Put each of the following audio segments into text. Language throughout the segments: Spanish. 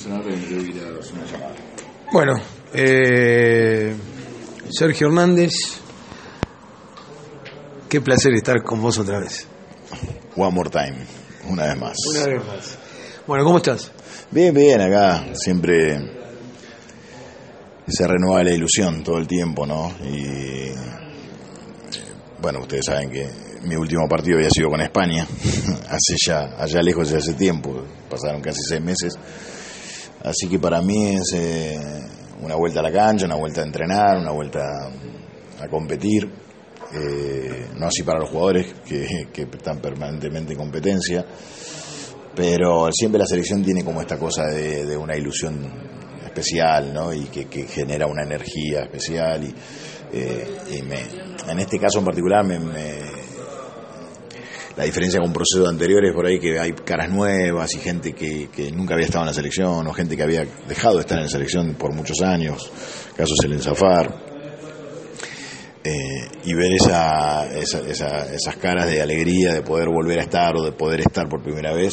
sonar y yo ir a hacer una llamada. Bueno, Sergio Hernández, qué placer estar con vos otra vez. One more time, una vez más. Una vez más. Bueno, ¿cómo estás? Bien, bien, acá siempre se renueva la ilusión todo el tiempo, ¿no? Y bueno, ustedes saben que mi último partido había sido con España, allá lejos de hace tiempo, pasaron casi 6 meses. Así que para mí es una vuelta a la cancha, una vuelta a entrenar, una vuelta a competir. No así para los jugadores que están permanentemente en competencia, pero siempre la selección tiene como esta cosa de una ilusión especial, ¿no? Y que genera una energía especial y en este caso en particular la diferencia con procesos anteriores por ahí que hay caras nuevas y gente que nunca había estado en la selección o gente que había dejado de estar en la selección por muchos años, caso Selen Zafar. Y ver esas caras de alegría de poder volver a estar o de poder estar por primera vez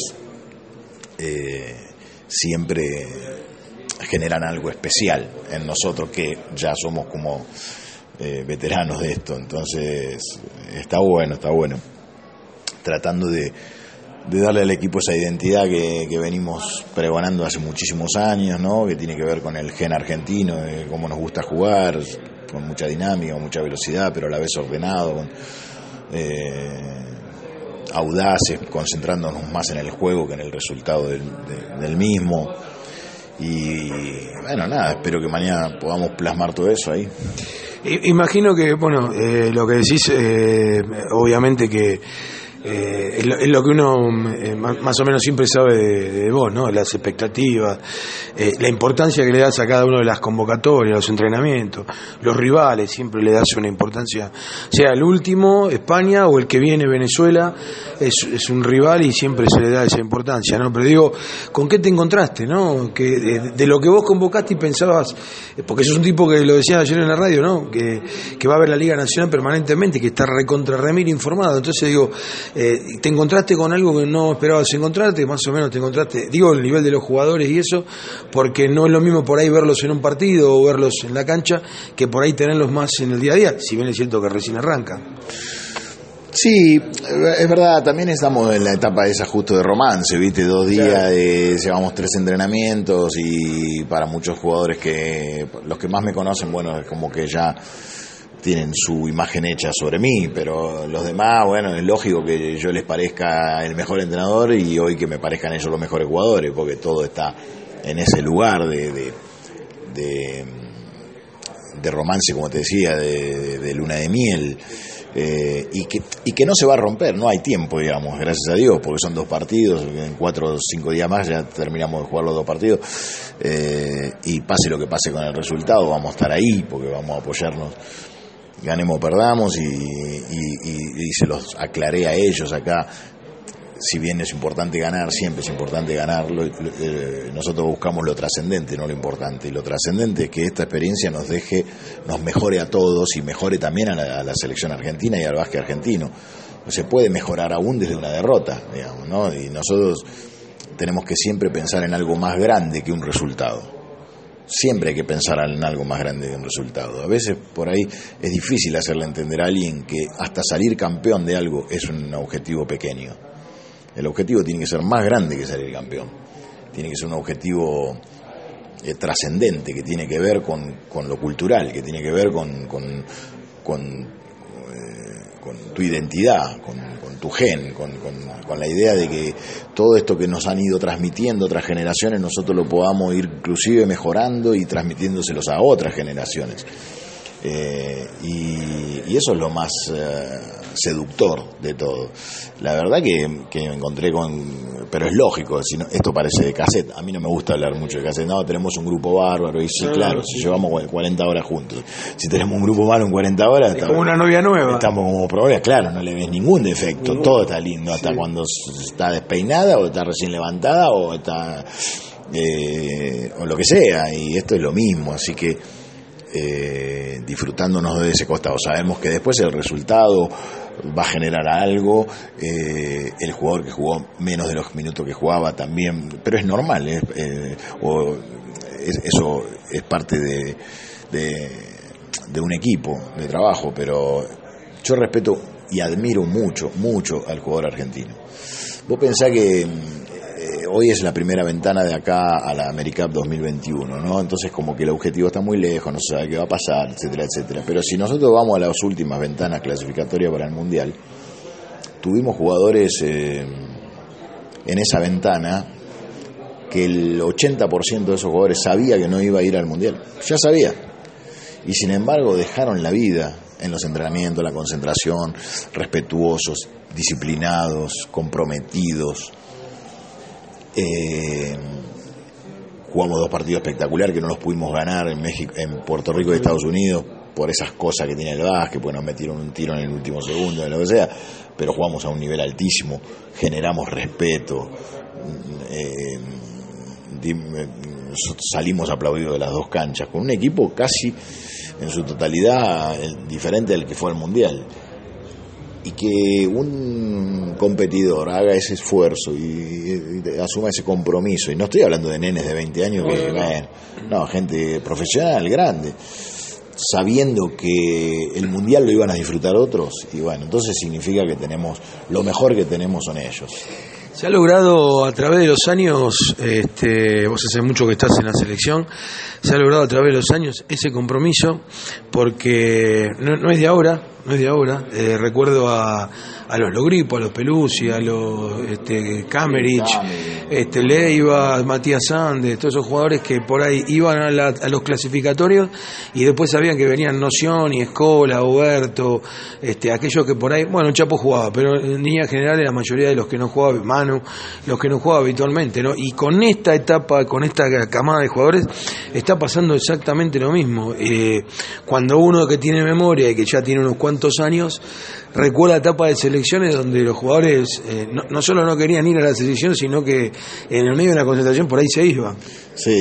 siempre generan algo especial en nosotros que ya somos como veteranos de esto. Entonces está bueno tratando de darle al equipo esa identidad que venimos pregonando hace muchísimos años, ¿no? Que tiene que ver con el gen argentino, de cómo nos gusta jugar, con mucha dinámica, con mucha velocidad, pero a la vez ordenado, audaces, concentrándonos más en el juego que en el resultado del mismo. Y bueno, nada, espero que mañana podamos plasmar todo eso ahí. Imagino que, bueno, lo que decís, obviamente que es lo que uno más o menos siempre sabe de vos, ¿no? Las expectativas, la importancia que le das a cada uno de las convocatorias, los entrenamientos, los rivales, siempre le das una importancia, sea el último, España, o el que viene, Venezuela, es un rival y siempre se le da esa importancia, ¿no? Pero digo, ¿con qué te encontraste, no? Que de lo que vos convocaste y pensabas, porque sos un tipo que lo decía ayer en la radio, ¿no? Que va a ver la Liga Nacional permanentemente, que está recontra remil informado, entonces digo, te encontraste con algo que no esperabas encontrarte, más o menos te encontraste, digo, el nivel de los jugadores y eso, porque no es lo mismo por ahí verlos en un partido o verlos en la cancha que por ahí tenerlos más en el día a día, si bien es cierto que recién arrancan. Sí, es verdad, también estamos en la etapa de ese ajuste de romance, ¿viste? 2 días, llevamos 3 entrenamientos y para muchos jugadores los que más me conocen, bueno, es como que ya tienen su imagen hecha sobre mí, pero los demás, bueno, es lógico que yo les parezca el mejor entrenador y hoy que me parezcan ellos los mejores jugadores, porque todo está en ese lugar de romance, como te decía, de luna de miel, y que no se va a romper, no hay tiempo, digamos, gracias a Dios, porque son 2 partidos, en 4 o 5 días más ya terminamos de jugar los 2 partidos, y pase lo que pase con el resultado, vamos a estar ahí, porque vamos a apoyarnos, ganemos o perdamos, y se los aclaré a ellos acá. Si bien es importante ganar, siempre es importante ganarlo, nosotros buscamos lo trascendente, no lo importante, y lo trascendente es que esta experiencia nos mejore a todos y mejore también a la selección argentina y al básquet argentino. Se puede mejorar aún desde una derrota, digamos, ¿no? Y nosotros tenemos que siempre pensar en algo más grande que un resultado. Siempre hay que pensar en algo más grande que un resultado. A veces por ahí es difícil hacerle entender a alguien que hasta salir campeón de algo es un objetivo pequeño. El objetivo tiene que ser más grande que salir campeón. Tiene que ser un objetivo trascendente, que tiene que ver con lo cultural, que tiene que ver con tu identidad, con tu gen, con la idea de que todo esto que nos han ido transmitiendo otras generaciones, nosotros lo podamos ir inclusive mejorando y transmitiéndoselos a otras generaciones. Y eso es lo más seductor de todo. La verdad que me encontré pero es lógico, esto parece de cassette, a mí no me gusta hablar mucho de cassette, no, tenemos un grupo bárbaro, y sí, claro, si llevamos 40 horas juntos, si tenemos un grupo malo en 40 horas, es como una novia nueva, estamos como problemas, claro, no le ves ningún defecto, todo está lindo, hasta cuando está despeinada, o está recién levantada, o está o lo que sea, y esto es lo mismo, así que disfrutándonos de ese costado. Sabemos que después el resultado va a generar algo, el jugador que jugó menos de los minutos que jugaba también, pero es normal, eso es parte de un equipo de trabajo, pero yo respeto y admiro mucho al jugador argentino. Vos pensás que hoy es la primera ventana de acá a la AmeriCup 2021, ¿no? Entonces como que el objetivo está muy lejos, no se sabe qué va a pasar, etcétera, etcétera. Pero si nosotros vamos a las últimas ventanas clasificatorias para el Mundial, tuvimos jugadores en esa ventana que el 80% de esos jugadores sabía que no iba a ir al Mundial, ya sabía. Y sin embargo dejaron la vida en los entrenamientos, la concentración, respetuosos, disciplinados, comprometidos. Jugamos 2 partidos espectaculares que no los pudimos ganar en México, en Puerto Rico y Estados Unidos por esas cosas que tiene el básquet, pues nos metieron un tiro en el último segundo, de lo que sea, pero jugamos a un nivel altísimo, generamos respeto, salimos aplaudidos de las 2 canchas, con un equipo casi en su totalidad diferente al que fue al Mundial. Y que un competidor haga ese esfuerzo y asuma ese compromiso, y no estoy hablando de nenes de 20 años, no, gente profesional, grande, sabiendo que el Mundial lo iban a disfrutar otros, y bueno, entonces significa que tenemos, lo mejor que tenemos son ellos. Se ha logrado a través de los años, vos hace mucho que estás en la selección, se ha logrado a través de los años ese compromiso, porque no es de ahora, recuerdo a los Logripo, a los Pelusi, a los Kamerich, Leiva, Matías Sandes, todos esos jugadores que por ahí iban a los clasificatorios y después sabían que venían Nocioni, Escola, Oberto, aquellos que por ahí, bueno, Chapo jugaba, pero en líneas generales la mayoría de los que no jugaban, Manu, los que no jugaban habitualmente, ¿no? Y con esta etapa, con esta camada de jugadores, está pasando exactamente lo mismo. Cuando uno que tiene memoria y que ya tiene unos cuantos años, recuerda la etapa de selecciones donde los jugadores no solo no querían ir a la selección, sino que en el medio de la concentración por ahí se iban. Sí.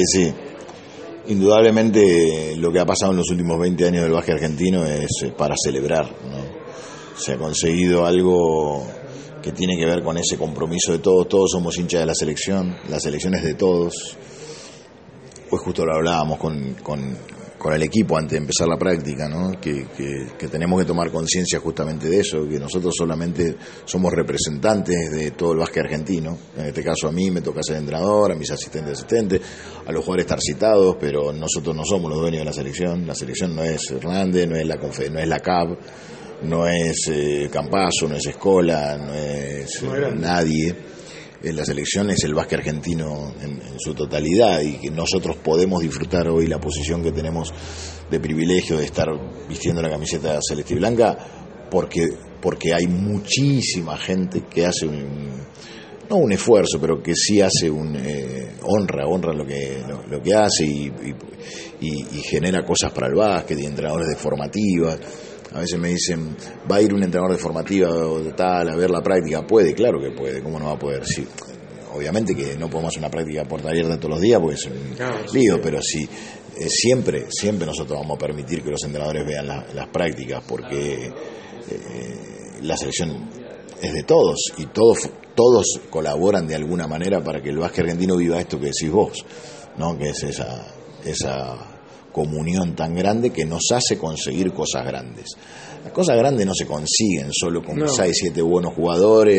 Indudablemente lo que ha pasado en los últimos 20 años del básquet argentino es para celebrar, ¿no? Se ha conseguido algo que tiene que ver con ese compromiso de todos somos hinchas de la selección es de todos. Pues justo lo hablábamos con el equipo antes de empezar la práctica, ¿no? Que tenemos que tomar conciencia justamente de eso, que nosotros solamente somos representantes de todo el básquet argentino. En este caso a mí me toca ser entrenador, a mis asistentes, a los jugadores estar citados, pero nosotros no somos los dueños de la selección no es Hernández, no es la CAB, no es Campazo, no es Escola, no es nadie. La selección es el básquet argentino en su totalidad, y que nosotros podemos disfrutar hoy la posición que tenemos de privilegio de estar vistiendo la camiseta celeste y blanca porque hay muchísima gente que hace no un esfuerzo, pero que sí hace honra lo que hace y genera cosas para el básquet, y entrenadores de formativas. A veces me dicen, ¿va a ir un entrenador de formativa o de tal a ver la práctica? Puede, claro que puede, ¿cómo no va a poder? Sí, obviamente que no podemos hacer una práctica a puerta abierta todos los días porque es un lío, pero sí, siempre nosotros vamos a permitir que los entrenadores vean las prácticas, porque la selección es de todos y todos colaboran de alguna manera para que el básquet argentino viva esto que decís vos, ¿no? Que es esa comunión tan grande que nos hace conseguir cosas grandes. Las cosas grandes no se consiguen solo con 6, 7 buenos jugadores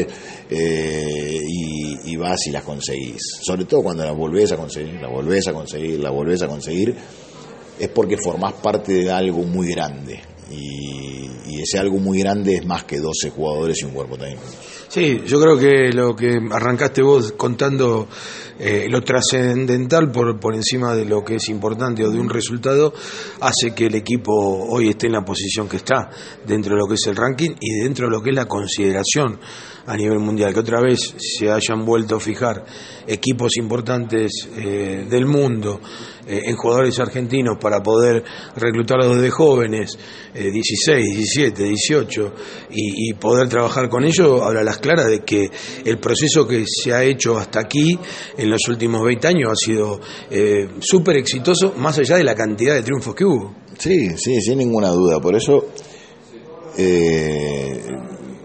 y vas y las conseguís. Sobre todo cuando las volvés a conseguir, es porque formás parte de algo muy grande. Y ese algo muy grande es más que 12 jugadores y un cuerpo técnico. Sí, yo creo que lo que arrancaste vos contando, lo trascendental por encima de lo que es importante o de un resultado, hace que el equipo hoy esté en la posición que está, dentro de lo que es el ranking y dentro de lo que es la consideración a nivel mundial, que otra vez se hayan vuelto a fijar equipos importantes del mundo en jugadores argentinos para poder reclutarlos desde jóvenes, 16, 17, 18, y poder trabajar con ellos, habla a las claras de que el proceso que se ha hecho hasta aquí en los últimos 20 años ha sido súper exitoso, más allá de la cantidad de triunfos que hubo. Sí, sin ninguna duda. Por eso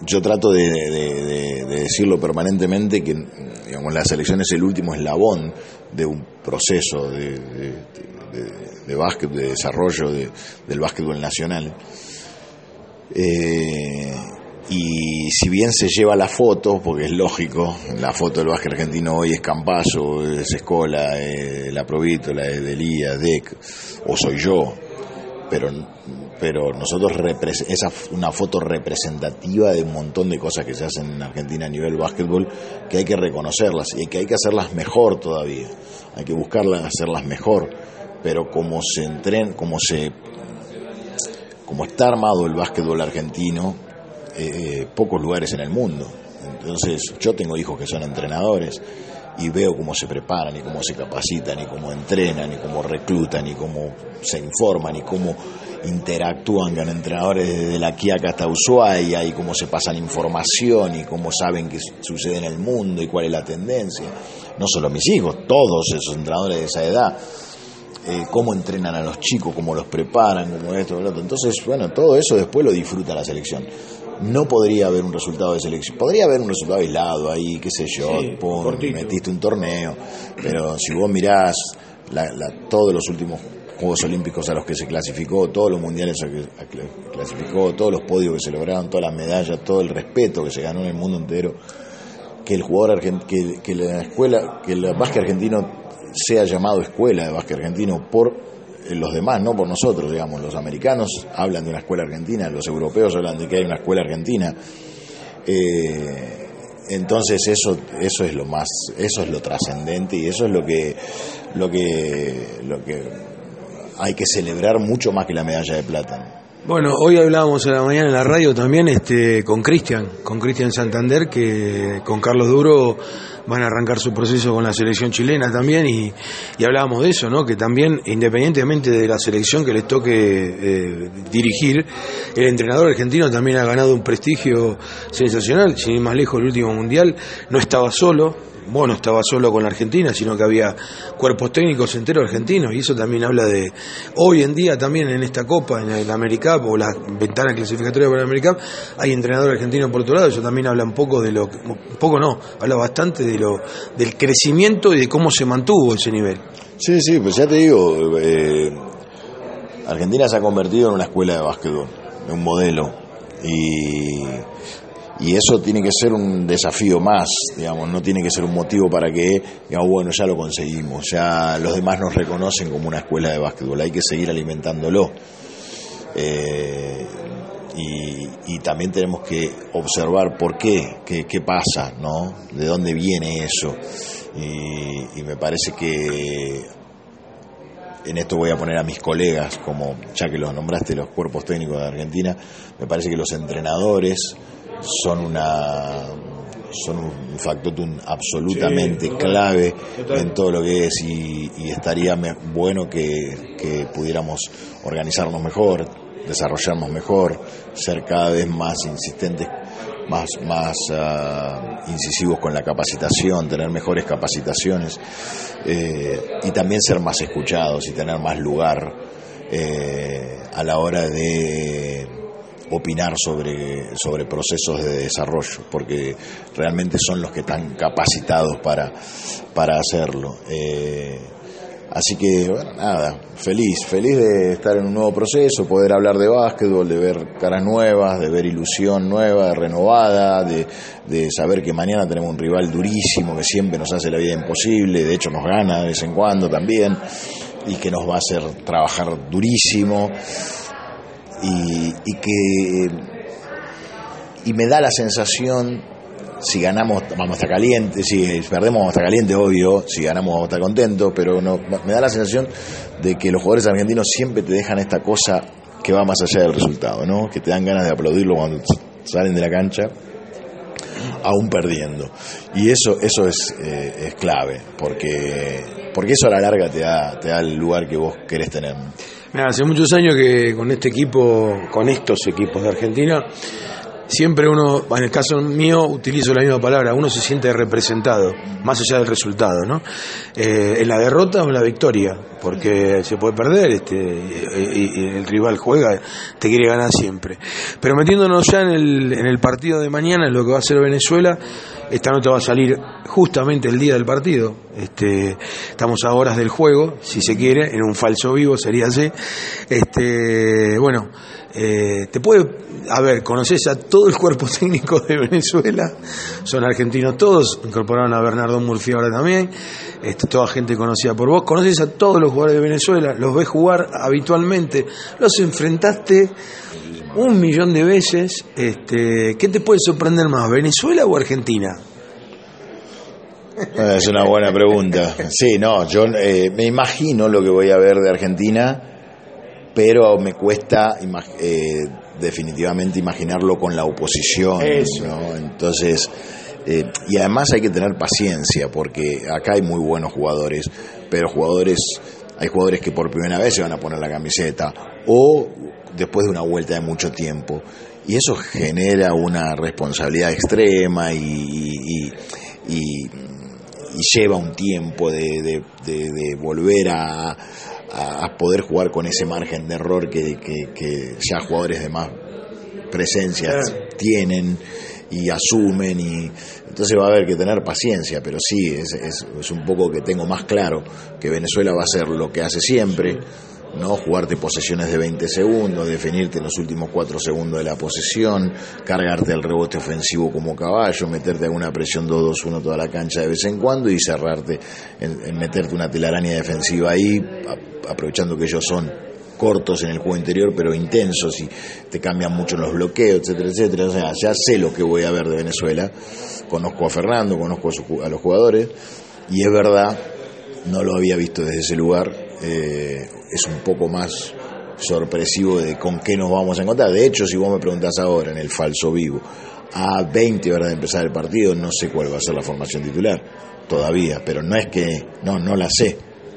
yo trato de decirlo permanentemente que, digamos, la selección es el último eslabón de un proceso de básquet, de desarrollo del básquetbol nacional. Y si bien se lleva la foto, porque es lógico, la foto del básquet argentino hoy es Campazo, es Escola, la Provítola, es Delía, Dec, o soy yo, pero nosotros esa es una foto representativa de un montón de cosas que se hacen en Argentina a nivel básquetbol, que hay que reconocerlas y que hay que hacerlas mejor todavía, hay que buscarlas, hacerlas mejor, pero como está armado el básquetbol argentino, pocos lugares en el mundo. Entonces yo tengo hijos que son entrenadores y veo cómo se preparan y cómo se capacitan y cómo entrenan y cómo reclutan y cómo se informan y cómo interactúan con entrenadores desde La Quiaca hasta Ushuaia y cómo se pasan información y cómo saben qué sucede en el mundo y cuál es la tendencia. No solo mis hijos, todos esos entrenadores de esa edad, cómo entrenan a los chicos, cómo los preparan, cómo esto, lo otro. Entonces, bueno, todo eso después lo disfruta la selección. No podría haber un resultado de selección, podría haber un resultado aislado ahí, qué sé yo, sí, metiste un torneo, pero si vos mirás todos los últimos Juegos Olímpicos a los que se clasificó, todos los mundiales a los que clasificó, todos los podios que se lograron, todas las medallas, todo el respeto que se ganó en el mundo entero, que el jugador que la escuela, que el básquet argentino sea llamado escuela de básquet argentino por los demás, no por nosotros, digamos. Los americanos hablan de una escuela argentina, los europeos hablan de que hay una escuela argentina. Entonces eso es lo trascendente y eso es lo que hay que celebrar mucho más que la medalla de plata. Bueno, hoy hablábamos a la mañana en la radio también con Cristian Santander, que con Carlos Duro van a arrancar su proceso con la selección chilena también, y hablábamos de eso, ¿no? Que también, independientemente de la selección que les toque dirigir, el entrenador argentino también ha ganado un prestigio sensacional. Sin ir más lejos, el último mundial no estaba solo. Vos no estaba solo con la Argentina, sino que había cuerpos técnicos enteros argentinos, y eso también habla de, hoy en día también en esta Copa, en el AmeriCup o la ventana clasificatoria para el AmeriCup, hay entrenador argentino por otro lado. Eso también habla un poco de habla bastante del crecimiento y de cómo se mantuvo ese nivel. Sí, pues ya te digo, Argentina se ha convertido en una escuela de básquetbol, en un modelo, y eso tiene que ser un desafío más, digamos, no tiene que ser un motivo para que, digamos, bueno, ya lo conseguimos, ya los demás nos reconocen como una escuela de básquetbol, hay que seguir alimentándolo. Y también tenemos que observar por qué pasa, ¿no? De dónde viene eso. Y me parece que en esto voy a poner a mis colegas, como ya que los nombraste, los cuerpos técnicos de Argentina, me parece que los entrenadores son un factotum absolutamente clave en todo lo que es, y estaría bueno que pudiéramos organizarnos mejor, desarrollarnos mejor, ser cada vez más insistentes, más incisivos con la capacitación, tener mejores capacitaciones, y también ser más escuchados y tener más lugar a la hora de opinar sobre procesos de desarrollo, porque realmente son los que están capacitados para hacerlo. Así que, bueno, nada, feliz de estar en un nuevo proceso, poder hablar de básquetbol, de ver caras nuevas, de ver ilusión nueva, renovada, de saber que mañana tenemos un rival durísimo que siempre nos hace la vida imposible, de hecho nos gana de vez en cuando también, y que nos va a hacer trabajar durísimo. Y me da la sensación, si ganamos vamos a estar calientes, si perdemos vamos a estar calientes, obvio, si ganamos vamos a estar contentos, pero no, me da la sensación de que los jugadores argentinos siempre te dejan esta cosa que va más allá del resultado, ¿no? Que te dan ganas de aplaudirlo cuando salen de la cancha, aún perdiendo. Y eso es clave, porque eso a la larga te da el lugar que vos querés tener. Hace muchos años que con estos equipos de Argentina siempre uno, en el caso mío, utilizo la misma palabra, uno se siente representado, más allá del resultado, ¿no? En la derrota o en la victoria, porque se puede perder, y el rival juega, te quiere ganar siempre. Pero metiéndonos ya en el partido de mañana, en lo que va a ser Venezuela, esta nota va a salir justamente el día del partido. Estamos a horas del juego, si se quiere, en un falso vivo sería así. Bueno, te puede, a ver, conoces a todo el cuerpo técnico de Venezuela, son argentinos todos, incorporaron a Bernardo Murphy ahora también, toda gente conocida por vos, conoces a todos los jugadores de Venezuela, los ves jugar habitualmente, los enfrentaste 1.000.000 de veces. ¿Qué te puede sorprender más, Venezuela o Argentina? Es una buena pregunta. Sí, no, yo me imagino lo que voy a ver de Argentina, pero me cuesta definitivamente imaginarlo con la oposición, ¿no? Entonces, y además hay que tener paciencia, porque acá hay muy buenos jugadores, pero hay jugadores que por primera vez se van a poner la camiseta, o después de una vuelta de mucho tiempo, y eso genera una responsabilidad extrema y lleva un tiempo de volver a poder jugar con ese margen de error que ya jugadores de más presencia tienen y asumen, y entonces va a haber que tener paciencia, pero sí, es un poco que tengo más claro que Venezuela va a hacer lo que hace siempre, ¿no? Jugarte posesiones de 20 segundos, definirte en los últimos 4 segundos de la posesión, cargarte el rebote ofensivo como caballo, meterte alguna presión 2-2-1 toda la cancha de vez en cuando y cerrarte, en meterte una telaraña defensiva ahí, aprovechando que ellos son cortos en el juego interior pero intensos y te cambian mucho en los bloqueos, etcétera, etcétera. O sea, ya sé lo que voy a ver de Venezuela, conozco a Fernando, conozco a los jugadores, y es verdad, no lo había visto desde ese lugar. Es un poco más sorpresivo de con qué nos vamos a encontrar. De hecho, si vos me preguntás ahora en el falso vivo, a 20 horas de empezar el partido, no sé cuál va a ser la formación titular todavía, pero no es que no la sé.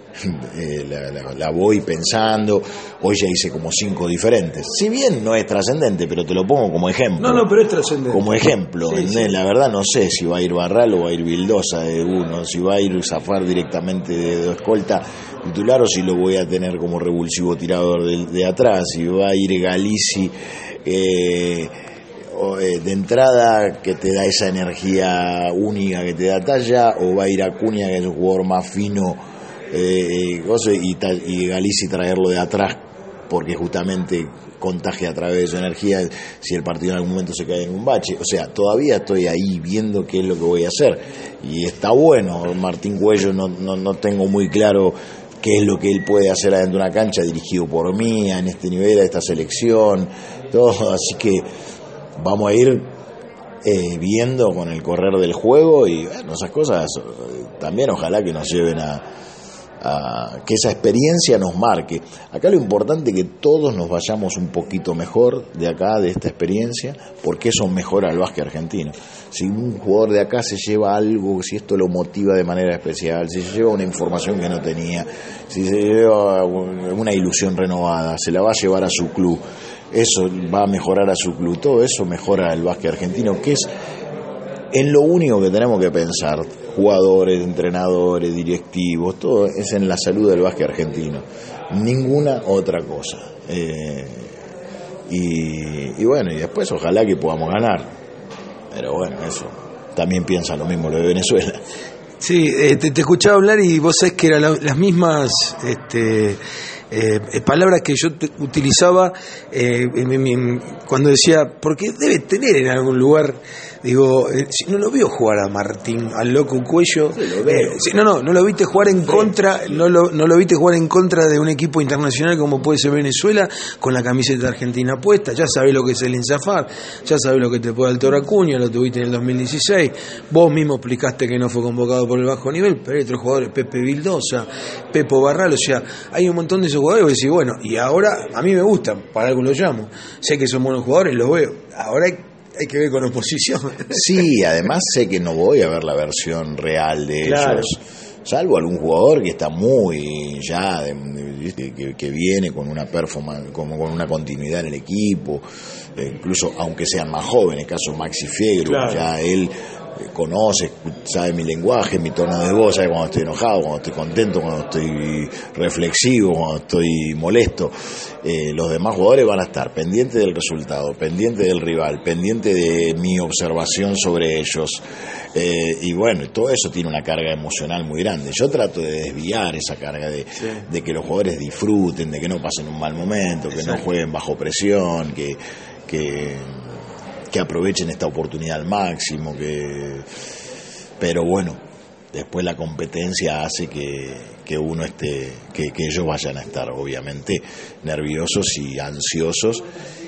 La voy pensando. Hoy ya hice como 5 diferentes, si bien no es trascendente, pero te lo pongo como ejemplo. No, pero es trascendente como ejemplo. Sí. La verdad no sé si va a ir Barral o va a ir Vildosa de uno, si va a ir Zafar directamente de escolta titular, o si lo voy a tener como revulsivo tirador de atrás, si va a ir Galici de entrada, que te da esa energía única que te da talla, o va a ir Acuña, que es un jugador más fino, y Galici traerlo de atrás porque justamente contagia a través de su energía si el partido en algún momento se cae en un bache. O sea, todavía estoy ahí viendo qué es lo que voy a hacer, y está bueno. Martín Cuello no tengo muy claro qué es lo que él puede hacer adentro de una cancha dirigido por mí en este nivel, a esta selección, todo, así que vamos a ir viendo con el correr del juego, y bueno, esas cosas también ojalá que nos lleven a que esa experiencia nos marque. Acá lo importante es que todos nos vayamos un poquito mejor de acá, de esta experiencia, porque eso mejora al básquet argentino. Si un jugador de acá se lleva algo, si esto lo motiva de manera especial, si se lleva una información que no tenía, si se lleva una ilusión renovada, se la va a llevar a su club, eso va a mejorar a su club, todo eso mejora el básquet argentino, que es en lo único que tenemos que pensar, jugadores, entrenadores, directivos, todo es en la salud del básquet argentino, ninguna otra cosa. Y bueno, y después ojalá que podamos ganar, pero bueno, eso también piensa lo mismo lo de Venezuela. Sí, te escuchaba hablar y vos sabés que eran las mismas palabras que yo utilizaba cuando decía, porque debe tener en algún lugar, digo, si no lo veo jugar a Martín, al loco Cuello, no lo viste jugar en contra, no lo viste jugar en contra de un equipo internacional como puede ser Venezuela, con la camiseta argentina puesta, ya sabés lo que es el Zafar, ya sabés lo que te puede dar el Toro Acuña, lo tuviste en el 2016, vos mismo explicaste que no fue convocado por el bajo nivel, pero hay otros jugadores, Pepe Vildosa, Pepo Barral, o sea, hay un montón de esos jugadores que decís, bueno, y ahora a mí me gustan, para algo los llamo, sé que son buenos jugadores, los veo, ahora hay que ver con oposición. Sí, además sé que no voy a ver la versión real de ellos, salvo algún jugador que está muy ya, ¿viste? Que viene con una performance, como con una continuidad en el equipo, incluso aunque sean más jóvenes, caso Maxi Fegru, claro. Ya él conoce, sabe mi lenguaje, mi tono de voz, sabe cuando estoy enojado, cuando estoy contento, cuando estoy reflexivo, cuando estoy molesto. Los demás jugadores van a estar pendientes del resultado, pendientes del rival, pendientes de mi observación sobre ellos, y bueno, todo eso tiene una carga emocional muy grande. Yo trato de desviar esa carga de que los jugadores disfruten, de que no pasen un mal momento, que no jueguen bajo presión, que aprovechen esta oportunidad al máximo, pero bueno, después la competencia hace que uno esté, que ellos vayan a estar obviamente nerviosos y ansiosos,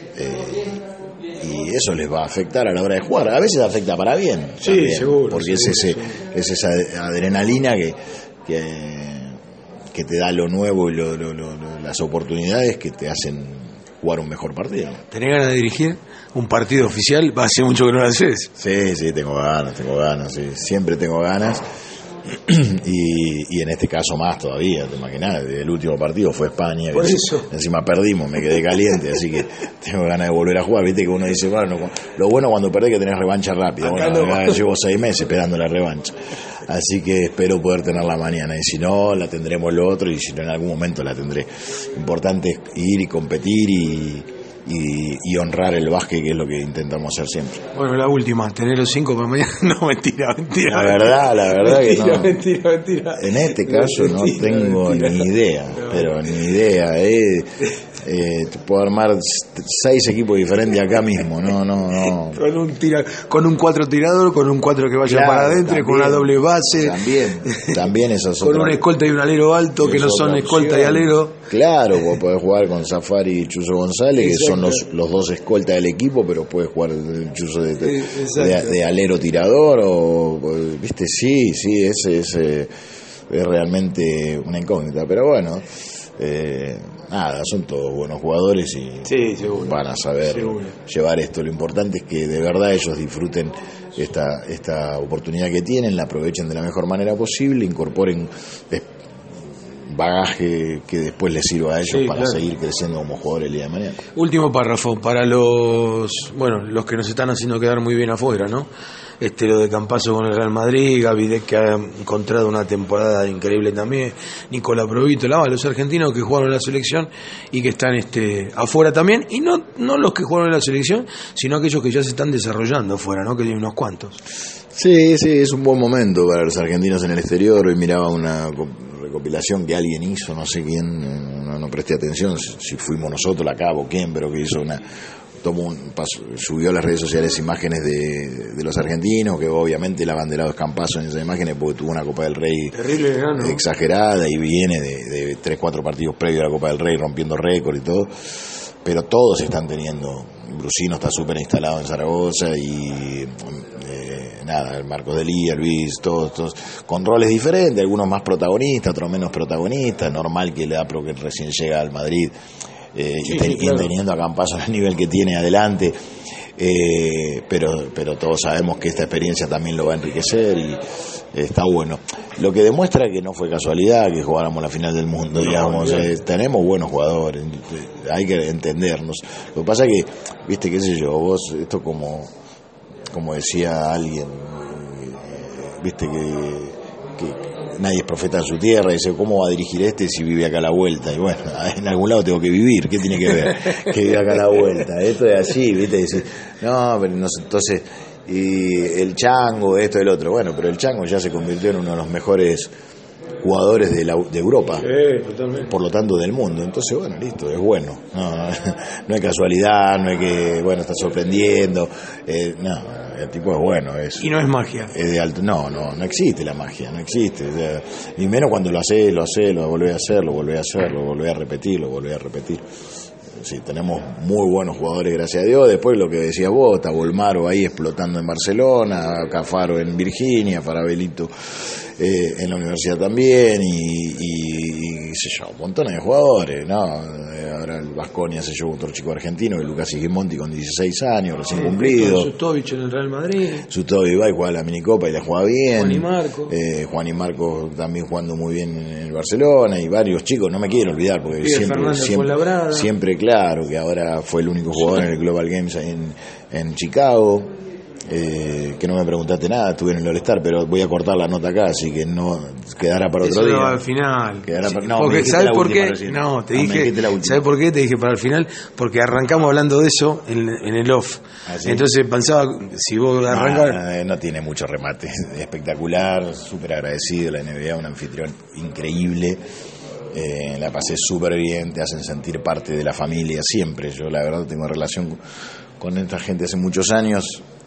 y eso les va a afectar a la hora de jugar. A veces afecta para bien, sí, también, seguro, porque seguro, es esa adrenalina que te da lo nuevo y las oportunidades que te hacen jugar un mejor partido. ¿Tenés ganas de dirigir un partido oficial? Hace mucho que no lo haces. Sí, tengo ganas, sí. Siempre tengo ganas, y en este caso más todavía, te imaginás, el último partido fue España, por eso. Encima perdimos, me quedé caliente, así que tengo ganas de volver a jugar. Viste que uno dice, bueno, lo bueno cuando perdés que tenés revancha rápida. Bueno, llevo 6 meses esperando la revancha, así que espero poder tenerla mañana, y si no, la tendremos el otro, y si no, en algún momento la tendré. Importante es ir y competir y honrar el básquet, que es lo que intentamos hacer siempre. Bueno, la última, tener los 5 para mañana. No, mentira. La verdad que no. Mentira. En este caso no tengo ni idea, pero ni idea. Te puedo armar 6 equipos diferentes acá mismo, no. Con un 4 tirador, con un 4 que vaya, claro, para adentro, también, con una doble base. También eso es con una escolta y un alero alto, que no son escolta y alero. Claro, vos podés jugar con Zafari y Chuzo González, que son los 2 escoltas del equipo, pero puedes jugar el Chuzo de alero tirador, o viste, sí, es realmente una incógnita, pero bueno, nada, son todos buenos jugadores y van a saber llevar esto. Lo importante es que de verdad ellos disfruten esta oportunidad que tienen, la aprovechen de la mejor manera posible, incorporen bagaje que después les sirva a ellos para seguir creciendo como jugadores el día de mañana. Último párrafo para los que nos están haciendo quedar muy bien afuera, ¿no? Lo de Campazzo con el Real Madrid, Gavidec, que ha encontrado una temporada increíble también, Nicolás Provito, los argentinos que jugaron en la selección y que están afuera también, y no los que jugaron en la selección, sino aquellos que ya se están desarrollando afuera, ¿no? Que tienen unos cuantos. Sí, es un buen momento para los argentinos en el exterior. Hoy miraba una recopilación que alguien hizo, no sé quién, no presté atención si fuimos nosotros, la Cabo, quién, pero que hizo subió a las redes sociales imágenes de los argentinos, que obviamente el abanderado es Campazzo en esas imágenes, porque tuvo una Copa del Rey terrible, ¿no? Exagerada, y viene de 3-4 partidos previos a la Copa del Rey rompiendo récord y todo, pero todos están teniendo. Brusino está súper instalado en Zaragoza, y el Marcos Delía, Luis, todos con roles diferentes, algunos más protagonistas, otros menos protagonistas. Normal que el APRO, que recién llega al Madrid, y teniendo a Campazzo al nivel que tiene adelante, pero todos sabemos que esta experiencia también lo va a enriquecer, y está bueno. Lo que demuestra que no fue casualidad que jugáramos la final del mundo, digamos. Tenemos buenos jugadores, hay que entendernos. Lo que pasa es que, viste, qué sé yo, vos, esto como decía alguien, viste que nadie es profeta en su tierra, dice, ¿cómo va a dirigir si vive acá a la vuelta? Y bueno, en algún lado tengo que vivir, ¿qué tiene que ver? Que vive acá a la vuelta, esto es así, viste, dice, no, pero entonces, y el Chango, esto, el otro, bueno, pero el Chango ya se convirtió en uno de los mejores jugadores de Europa, por lo tanto del mundo. Entonces, bueno, listo, es bueno, no hay casualidad, no hay que, está sorprendiendo, el tipo es bueno, y no es magia, es de alto, no existe la magia, no existe, ni menos cuando lo volvés a hacer, lo volvés a repetir. Sí, tenemos muy buenos jugadores, gracias a Dios. Después lo que decías vos, está Volmaro ahí explotando en Barcelona, Cafaro en Virginia, Farabelito en la universidad también, y sé yo, montones de jugadores, ¿no? Ahora el Baskonia se llevó otro chico argentino, el Lucas Sigismondi con 16 años, recién cumplido. Sustovic en el Real Madrid. Sustovic va y juega la minicopa y la juega bien. Juan y Marco. Juan y Marco también jugando muy bien en el Barcelona, y varios chicos, no me quiero olvidar, porque siempre claro que ahora fue el único jugador en el Global Games en Chicago. Que no me preguntaste nada, estuve en el All-Star, pero voy a cortar la nota acá, así que no quedará para otro día. Al final. Porque ¿sabes por qué? No, te dije, ¿sabes por qué? Te dije para el final, porque arrancamos hablando de eso en el off. ¿Ah, sí? Entonces pensaba, si vos arrancas... No tiene mucho remate, espectacular, súper agradecido, la NBA, un anfitrión increíble. La pasé súper bien, te hacen sentir parte de la familia siempre. Yo la verdad tengo relación con esta gente hace muchos años.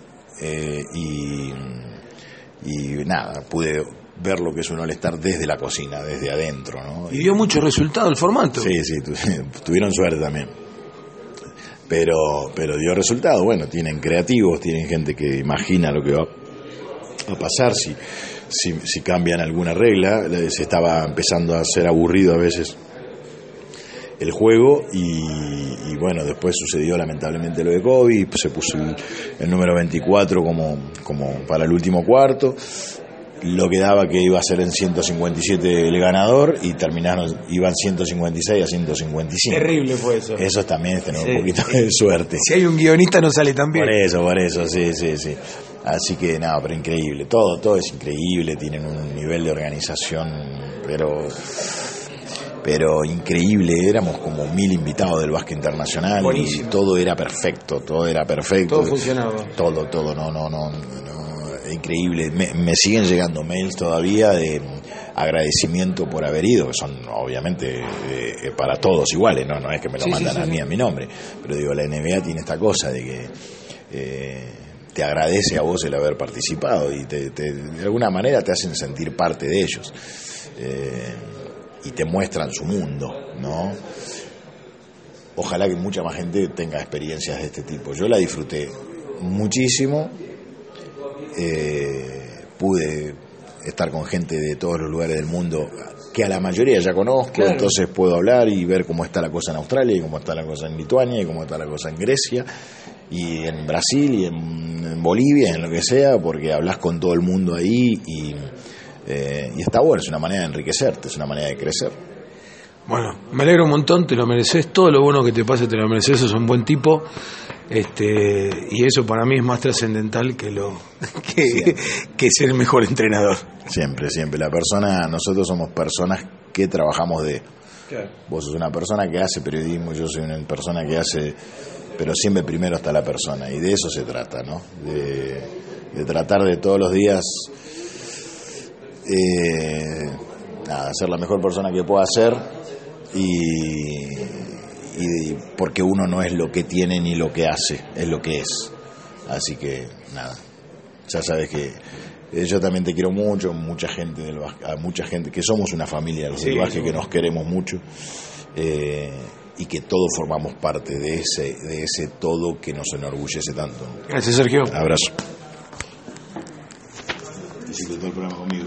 Y nada, pude ver lo que es un All-Star desde la cocina, desde adentro, ¿no? Y dio mucho resultado el formato. Sí, tuvieron suerte también. Pero dio resultado. Bueno, tienen creativos, tienen gente que imagina lo que va a pasar si cambian alguna regla. Se estaba empezando a hacer aburrido a veces el juego y bueno, después sucedió lamentablemente lo de Kobe, se puso el número 24 como para el último cuarto, lo que daba que iba a ser en 157 el ganador y iban 156 a 155. Terrible fue eso. Eso también es tener un poquito de suerte. Si hay un guionista no sale tan bien. Por eso, sí. Así que nada, pero increíble, todo es increíble, tienen un nivel de organización, pero increíble, éramos como 1000 invitados del básquet internacional. Buenísimo. Y todo era perfecto. Todo funcionaba. Todo, no, increíble. Me siguen llegando mails todavía de agradecimiento por haber ido, que son obviamente para todos iguales, no es que me lo mandan a mí a mi nombre, pero digo, la NBA tiene esta cosa de que te agradece a vos el haber participado y de alguna manera te hacen sentir parte de ellos. Y te muestran su mundo, ¿no? Ojalá que mucha más gente tenga experiencias de este tipo. Yo la disfruté muchísimo, pude estar con gente de todos los lugares del mundo que a la mayoría ya conozco, claro. Entonces puedo hablar y ver cómo está la cosa en Australia, y cómo está la cosa en Lituania, y cómo está la cosa en Grecia, y en Brasil, y en Bolivia, en lo que sea, porque hablas con todo el mundo ahí y está bueno, es una manera de enriquecerte, es una manera de crecer. Bueno, me alegro un montón, te lo mereces, todo lo bueno que te pase te lo mereces, sos un buen tipo, y eso para mí es más trascendental que ser el mejor entrenador. Siempre, nosotros somos personas que trabajamos claro. Vos sos una persona que hace periodismo, yo soy una persona que hace, pero siempre primero está la persona, y de eso se trata, ¿no? De tratar de todos los días ser la mejor persona que pueda ser, y porque uno no es lo que tiene ni lo que hace, es lo que es. Así que nada, ya sabes que yo también te quiero mucho, mucha gente que somos una familia del básquet, que nos queremos mucho, y que todos formamos parte de ese todo que nos enorgullece tanto. Gracias, Sergio. Abrazo. Hiciste todo el programa conmigo.